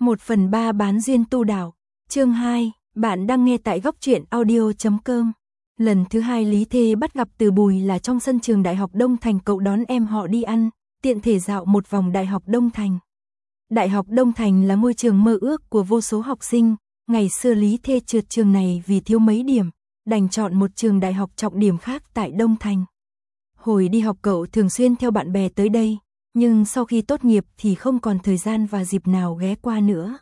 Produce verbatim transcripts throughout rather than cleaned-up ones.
một phần ba bán duyên tu đạo. Chương hai, bạn đang nghe tại góc truyện audio chấm com. Lần thứ hai Lý Thê bắt gặp Từ Bùi là trong sân trường Đại học Đông Thành, cậu đón em họ đi ăn, tiện thể dạo một vòng Đại học Đông Thành. Đại học Đông Thành là ngôi trường mơ ước của vô số học sinh, ngày xưa Lý Thê trượt trường này vì thiếu mấy điểm, đành chọn một trường đại học trọng điểm khác tại Đông Thành. Hồi đi học cậu thường xuyên theo bạn bè tới đây, nhưng sau khi tốt nghiệp thì không còn thời gian và dịp nào ghé qua nữa.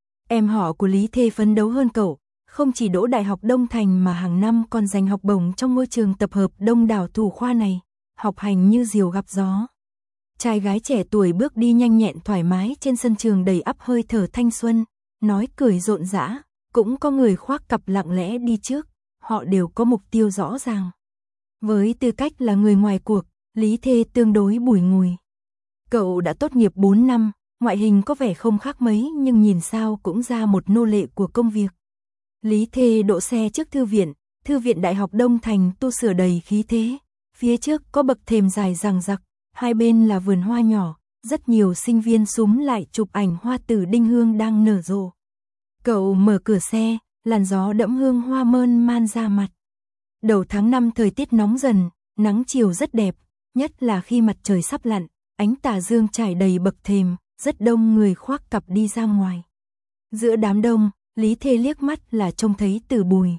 Em họ của Lý Thê phấn đấu hơn cậu, không chỉ đỗ Đại học Đông Thành mà hàng năm còn giành học bổng trong ngôi trường tập hợp đông đảo thủ khoa này, học hành như diều gặp gió. Trai gái trẻ tuổi bước đi nhanh nhẹn thoải mái trên sân trường đầy ắp hơi thở thanh xuân, nói cười rộn rã, cũng có người khoác cặp lặng lẽ đi trước, họ đều có mục tiêu rõ ràng. Với tư cách là người ngoài cuộc, Lý Thê tương đối bùi ngùi. Cậu đã tốt nghiệp bốn năm, ngoại hình có vẻ không khác mấy nhưng nhìn sao cũng ra một nô lệ của công việc. Lý Thê đỗ xe trước thư viện, thư viện Đại học Đông Thành tu sửa đầy khí thế, phía trước có bậc thềm dài dằng dặc, hai bên là vườn hoa nhỏ, rất nhiều sinh viên súm lại chụp ảnh hoa tử đinh hương đang nở rộ. Cậu mở cửa xe, làn gió đẫm hương hoa mơn man ra mặt. Đầu tháng năm thời tiết nóng dần, nắng chiều rất đẹp, nhất là khi mặt trời sắp lặn, ánh tà dương trải đầy bậc thềm, rất đông người khoác cặp đi ra ngoài. Giữa đám đông, Lý Thê liếc mắt là trông thấy Từ Bùi.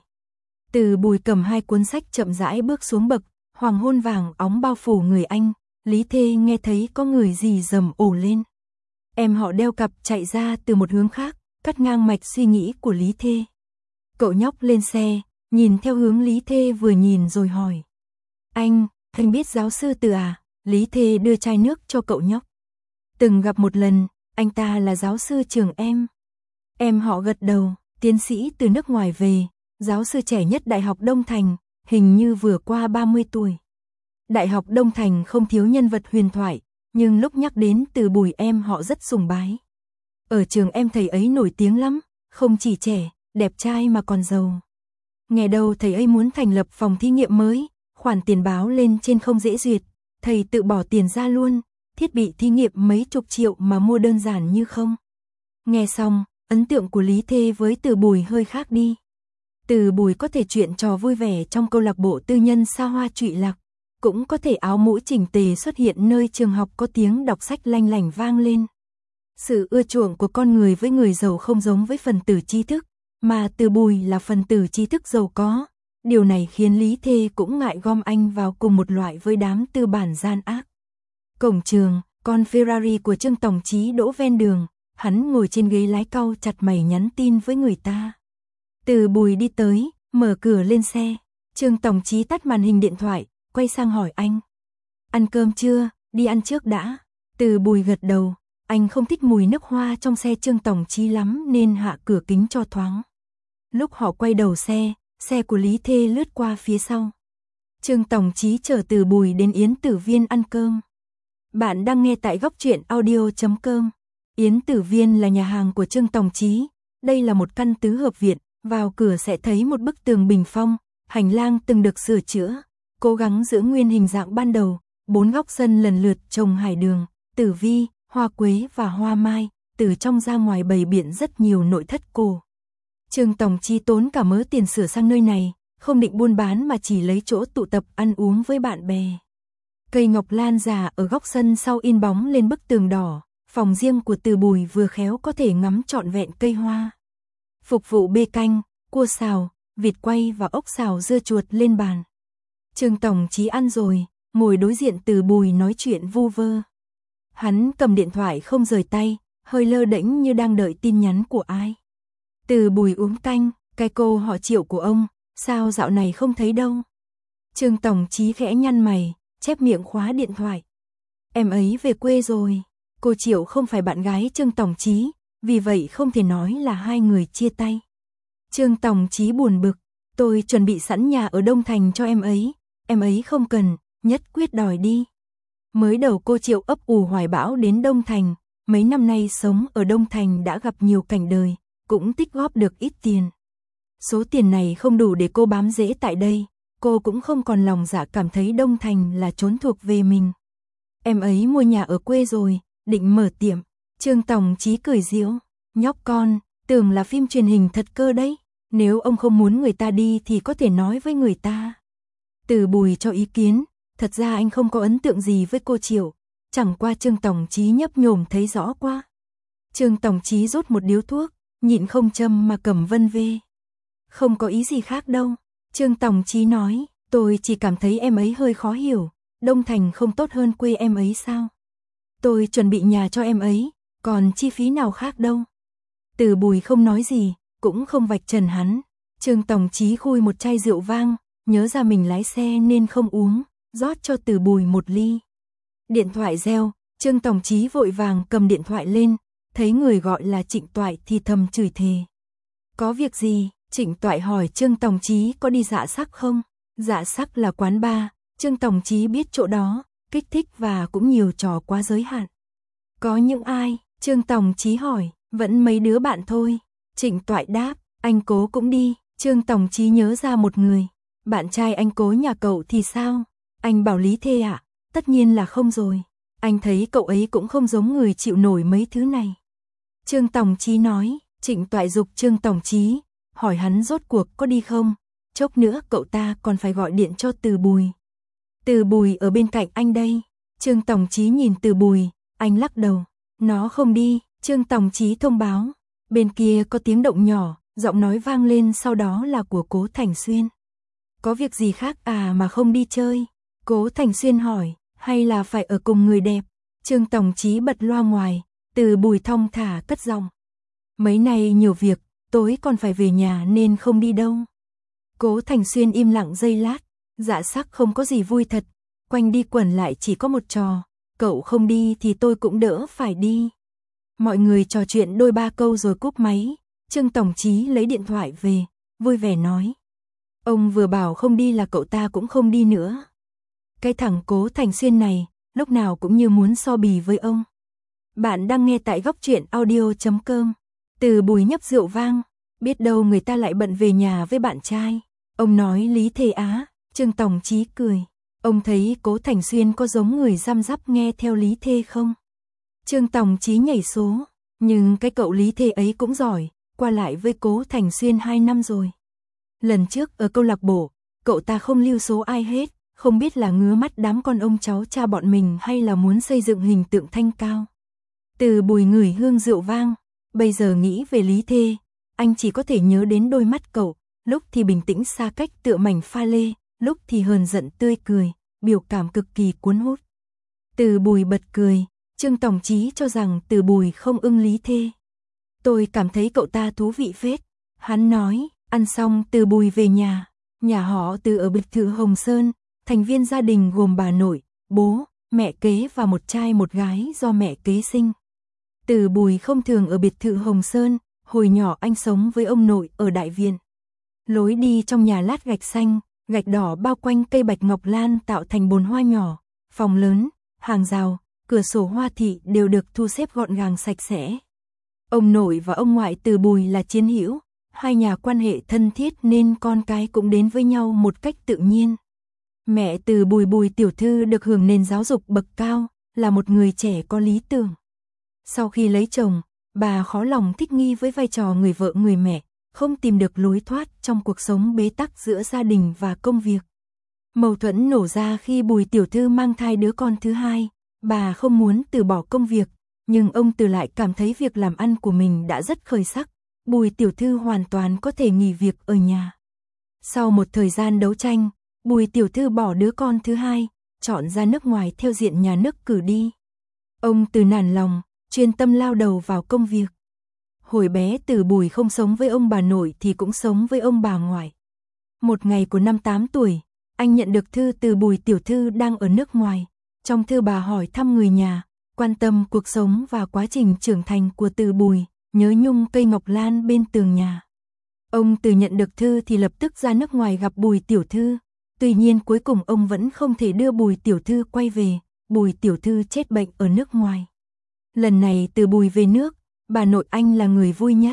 Từ Bùi cầm hai cuốn sách chậm rãi bước xuống bậc, hoàng hôn vàng óng bao phủ người anh, Lý Thê nghe thấy có người gì rầm ồ lên. Em họ đeo cặp chạy ra từ một hướng khác, cắt ngang mạch suy nghĩ của Lý Thê. Cậu nhóc lên xe, nhìn theo hướng Lý Thê vừa nhìn rồi hỏi. Anh, anh biết giáo sư Từ à? Lý Thê đưa chai nước cho cậu nhóc. Từng gặp một lần, anh ta là giáo sư trường em. Em họ gật đầu, tiến sĩ từ nước ngoài về, giáo sư trẻ nhất Đại học Đông Thành, hình như vừa qua ba mươi tuổi. Đại học Đông Thành không thiếu nhân vật huyền thoại, nhưng lúc nhắc đến Từ Bùi em họ rất sùng bái. Ở trường em thầy ấy nổi tiếng lắm, không chỉ trẻ, đẹp trai mà còn giàu. Nghe đâu thầy ấy muốn thành lập phòng thí nghiệm mới, khoản tiền báo lên trên không dễ duyệt, thầy tự bỏ tiền ra luôn, thiết bị thí nghiệm mấy chục triệu mà mua đơn giản như không. Nghe xong, ấn tượng của Lý Thê với Từ Bùi hơi khác đi. Từ Bùi có thể chuyện trò vui vẻ trong câu lạc bộ tư nhân xa hoa trụy lạc, cũng có thể áo mũ chỉnh tề xuất hiện nơi trường học có tiếng đọc sách lanh lảnh vang lên. Sự ưa chuộng của con người với người giàu không giống với phần tử trí thức, mà Từ Bùi là phần tử trí thức giàu có. Điều này khiến Lý Thê cũng ngại gom anh vào cùng một loại với đám tư bản gian ác. Cổng trường, con Ferrari của Trương Tổng Chí đỗ ven đường, hắn ngồi trên ghế lái cau chặt mày nhắn tin với người ta. Từ Bùi đi tới, mở cửa lên xe, Trương Tổng Chí tắt màn hình điện thoại, quay sang hỏi anh. Ăn cơm chưa, đi ăn trước đã. Từ Bùi gật đầu, anh không thích mùi nước hoa trong xe Trương Tổng Chí lắm nên hạ cửa kính cho thoáng. Lúc họ quay đầu xe, xe của Lý Thê lướt qua phía sau. Trương Tổng Chí chở Từ Bùi đến Yến Tử Viên ăn cơm. Bạn đang nghe tại góc truyện audio chấm com. Yến Tử Viên là nhà hàng của Trương Tổng Chí. Đây là một căn tứ hợp viện, vào cửa sẽ thấy một bức tường bình phong, hành lang từng được sửa chữa, cố gắng giữ nguyên hình dạng ban đầu, bốn góc sân lần lượt trồng hải đường, tử vi, hoa quế và hoa mai, từ trong ra ngoài bày biện rất nhiều nội thất cổ. Trương Tổng Chí tốn cả mớ tiền sửa sang nơi này, không định buôn bán mà chỉ lấy chỗ tụ tập ăn uống với bạn bè. Cây ngọc lan già ở góc sân sau in bóng lên bức tường đỏ, phòng riêng của Từ Bùi vừa khéo có thể ngắm trọn vẹn cây hoa. Phục vụ bê canh, cua xào, vịt quay và ốc xào dưa chuột lên bàn. Trương Tổng Chí ăn rồi, ngồi đối diện Từ Bùi nói chuyện vu vơ. Hắn cầm điện thoại không rời tay, hơi lơ đễnh như đang đợi tin nhắn của ai. Từ Bùi uống canh, cái cô họ Triệu của ông, sao dạo này không thấy đâu. Trương Tổng Chí khẽ nhăn mày, chép miệng khóa điện thoại. Em ấy về quê rồi, cô Triệu không phải bạn gái Trương Tổng Chí, vì vậy không thể nói là hai người chia tay. Trương Tổng Chí buồn bực, tôi chuẩn bị sẵn nhà ở Đông Thành cho em ấy, em ấy không cần, nhất quyết đòi đi. Mới đầu cô Triệu ấp ủ hoài bão đến Đông Thành, mấy năm nay sống ở Đông Thành đã gặp nhiều cảnh đời, cũng tích góp được ít tiền. Số tiền này không đủ để cô bám rễ tại đây, cô cũng không còn lòng dạ cảm thấy Đông Thành là chốn thuộc về mình. Em ấy mua nhà ở quê rồi, định mở tiệm. Trương Tổng Chí cười giễu, Nhóc con, tưởng là phim truyền hình thật cơ đấy, nếu ông không muốn người ta đi thì có thể nói với người ta. Từ Bùi cho ý kiến, thật ra anh không có ấn tượng gì với cô Triệu, chẳng qua Trương Tổng Chí nhấp nhổm thấy rõ quá. Trương Tổng Chí rút một điếu thuốc, nhịn không châm mà cầm vân vê. Không có ý gì khác đâu, Trương Tổng Chí nói, tôi chỉ cảm thấy em ấy hơi khó hiểu, Đông Thành không tốt hơn quê em ấy sao? Tôi chuẩn bị nhà cho em ấy, còn chi phí nào khác đâu. Từ Bùi không nói gì, cũng không vạch trần hắn. Trương Tổng Chí khui một chai rượu vang, nhớ ra mình lái xe nên không uống, rót cho Từ Bùi một ly. Điện thoại reo, Trương Tổng Chí vội vàng cầm điện thoại lên, thấy người gọi là Trịnh Toại thì thầm chửi thề. Có việc gì? Trịnh Toại hỏi Trương Tổng Chí có đi Dạ Sắc không? Dạ Sắc là quán bar, Trương Tổng Chí biết chỗ đó, kích thích và cũng nhiều trò quá giới hạn. Có những ai? Trương Tổng Chí hỏi, vẫn mấy đứa bạn thôi. Trịnh Toại đáp, anh Cố cũng đi. Trương Tổng Chí nhớ ra một người. Bạn trai anh Cố nhà cậu thì sao? Anh Bảo Lý Thê ạ? À? Tất nhiên là không rồi. Anh thấy cậu ấy cũng không giống người chịu nổi mấy thứ này. Trương Tổng Chí nói. Trịnh Toại giục Trương Tổng Chí, hỏi hắn rốt cuộc có đi không? Chốc nữa cậu ta còn phải gọi điện cho Từ Bùi. Từ Bùi ở bên cạnh anh đây. Trương Tổng Chí nhìn Từ Bùi, anh lắc đầu. Nó không đi. Trương Tổng Chí thông báo. Bên kia có tiếng động nhỏ, giọng nói vang lên sau đó là của Cố Thành Xuyên. Có việc gì khác à mà không đi chơi? Cố Thành Xuyên hỏi, hay là phải ở cùng người đẹp? Trương Tổng Chí bật loa ngoài, Từ Bùi thong thả cất giọng. Mấy nay nhiều việc, tối còn phải về nhà nên không đi đâu. Cố Thành Xuyên im lặng giây lát, Dạ Sắc không có gì vui thật, quanh đi quẩn lại chỉ có một trò, cậu không đi thì tôi cũng đỡ phải đi. Mọi người trò chuyện đôi ba câu rồi cúp máy, Trương Tổng Chí lấy điện thoại về, vui vẻ nói. Ông vừa bảo không đi là cậu ta cũng không đi nữa. Cái thằng Cố Thành Xuyên này, lúc nào cũng như muốn so bì với ông. Bạn đang nghe tại góc truyện audio chấm com. Từ Bùi nhấp rượu vang, biết đâu người ta lại bận về nhà với bạn trai. Ông nói Lý Thê Á, Trương Tổng Chí cười. Ông thấy Cố Thành Xuyên có giống người răm rắp nghe theo Lý Thê không? Trương Tổng Chí nhảy số, nhưng cái cậu Lý Thê ấy cũng giỏi, qua lại với Cố Thành Xuyên hai năm rồi. Lần trước ở câu lạc bộ, cậu ta không lưu số ai hết, không biết là ngứa mắt đám con ông cháu cha bọn mình hay là muốn xây dựng hình tượng thanh cao. Từ Bùi ngửi hương rượu vang, bây giờ nghĩ về Lý Thê, anh chỉ có thể nhớ đến đôi mắt cậu, lúc thì bình tĩnh xa cách tựa mảnh pha lê, lúc thì hờn giận tươi cười, biểu cảm cực kỳ cuốn hút. Từ Bùi bật cười, Trương Tổng Chí cho rằng Từ Bùi không ưng Lý Thê. Tôi cảm thấy cậu ta thú vị phết. Hắn nói, ăn xong Từ Bùi về nhà. Nhà họ Từ ở biệt thự Hồng Sơn, thành viên gia đình gồm bà nội, bố, mẹ kế và một trai một gái do mẹ kế sinh. Từ Bùi không thường ở biệt thự Hồng Sơn, hồi nhỏ anh sống với ông nội ở đại viện. Lối đi trong nhà lát gạch xanh, gạch đỏ bao quanh cây bạch ngọc lan tạo thành bồn hoa nhỏ, phòng lớn, hàng rào, cửa sổ hoa thị đều được thu xếp gọn gàng sạch sẽ. Ông nội và ông ngoại Từ Bùi là chiến hữu, hai nhà quan hệ thân thiết nên con cái cũng đến với nhau một cách tự nhiên. Mẹ Từ Bùi Bùi tiểu thư được hưởng nền giáo dục bậc cao, là một người trẻ có lý tưởng. Sau khi lấy chồng, bà khó lòng thích nghi với vai trò người vợ người mẹ, không tìm được lối thoát trong cuộc sống bế tắc giữa gia đình và công việc. Mâu thuẫn nổ ra khi Bùi tiểu thư mang thai đứa con thứ hai, bà không muốn từ bỏ công việc, nhưng ông Từ lại cảm thấy việc làm ăn của mình đã rất khởi sắc, Bùi tiểu thư hoàn toàn có thể nghỉ việc ở nhà. Sau một thời gian đấu tranh, Bùi tiểu thư bỏ đứa con thứ hai, chọn ra nước ngoài theo diện nhà nước cử đi. Ông Từ nản lòng, chuyên tâm lao đầu vào công việc. Hồi bé Từ Bùi không sống với ông bà nội thì cũng sống với ông bà ngoại. Một ngày của năm tám tuổi, anh nhận được thư từ Bùi tiểu thư đang ở nước ngoài. Trong thư bà hỏi thăm người nhà, quan tâm cuộc sống và quá trình trưởng thành của Từ Bùi, nhớ nhung cây ngọc lan bên tường nhà. Ông Từ nhận được thư thì lập tức ra nước ngoài gặp Bùi tiểu thư. Tuy nhiên cuối cùng ông vẫn không thể đưa Bùi tiểu thư quay về, Bùi tiểu thư chết bệnh ở nước ngoài. Lần này Từ Bùi về nước, bà nội anh là người vui nhất.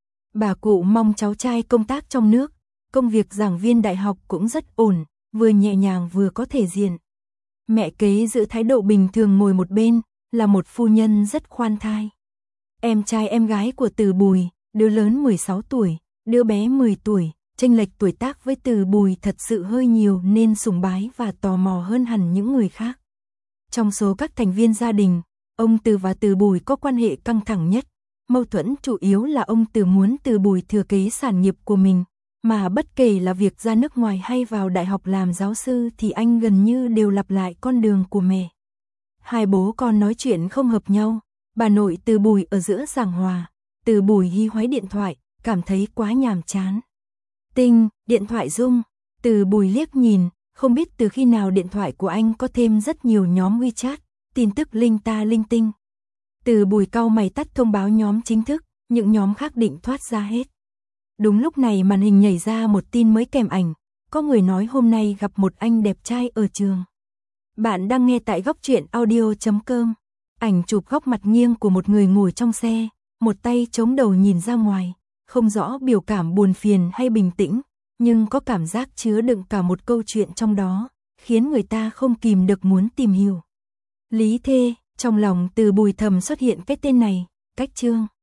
Bà cụ mong cháu trai công tác trong nước, công việc giảng viên đại học cũng rất ổn, vừa nhẹ nhàng vừa có thể diện. Mẹ kế giữ thái độ bình thường ngồi một bên, là một phu nhân rất khoan thai. Em trai em gái của Từ Bùi, đứa lớn mười sáu tuổi, đứa bé mười tuổi, chênh lệch tuổi tác với Từ Bùi thật sự hơi nhiều nên sùng bái và tò mò hơn hẳn những người khác. Trong số các thành viên gia đình, ông Từ và Từ Bùi có quan hệ căng thẳng nhất. Mâu thuẫn chủ yếu là ông Từ muốn Từ Bùi thừa kế sản nghiệp của mình, mà bất kể là việc ra nước ngoài hay vào đại học làm giáo sư thì anh gần như đều lặp lại con đường của mẹ. Hai bố con nói chuyện không hợp nhau, bà nội Từ Bùi ở giữa giảng hòa, Từ Bùi hí hoáy điện thoại, cảm thấy quá nhàm chán. Tinh, điện thoại rung, Từ Bùi liếc nhìn, không biết từ khi nào điện thoại của anh có thêm rất nhiều nhóm WeChat, tin tức linh ta linh tinh. Từ Bùi cau mày tắt thông báo nhóm chính thức, những nhóm khác định thoát ra hết. Đúng lúc này màn hình nhảy ra một tin mới kèm ảnh, có người nói hôm nay gặp một anh đẹp trai ở trường. Bạn đang nghe tại góc truyện audio chấm com. Ảnh chụp góc mặt nghiêng của một người ngồi trong xe, một tay chống đầu nhìn ra ngoài, không rõ biểu cảm buồn phiền hay bình tĩnh, nhưng có cảm giác chứa đựng cả một câu chuyện trong đó, khiến người ta không kìm được muốn tìm hiểu. Lý Thê, trong lòng Từ Bùi thầm xuất hiện cái tên này, cách chương.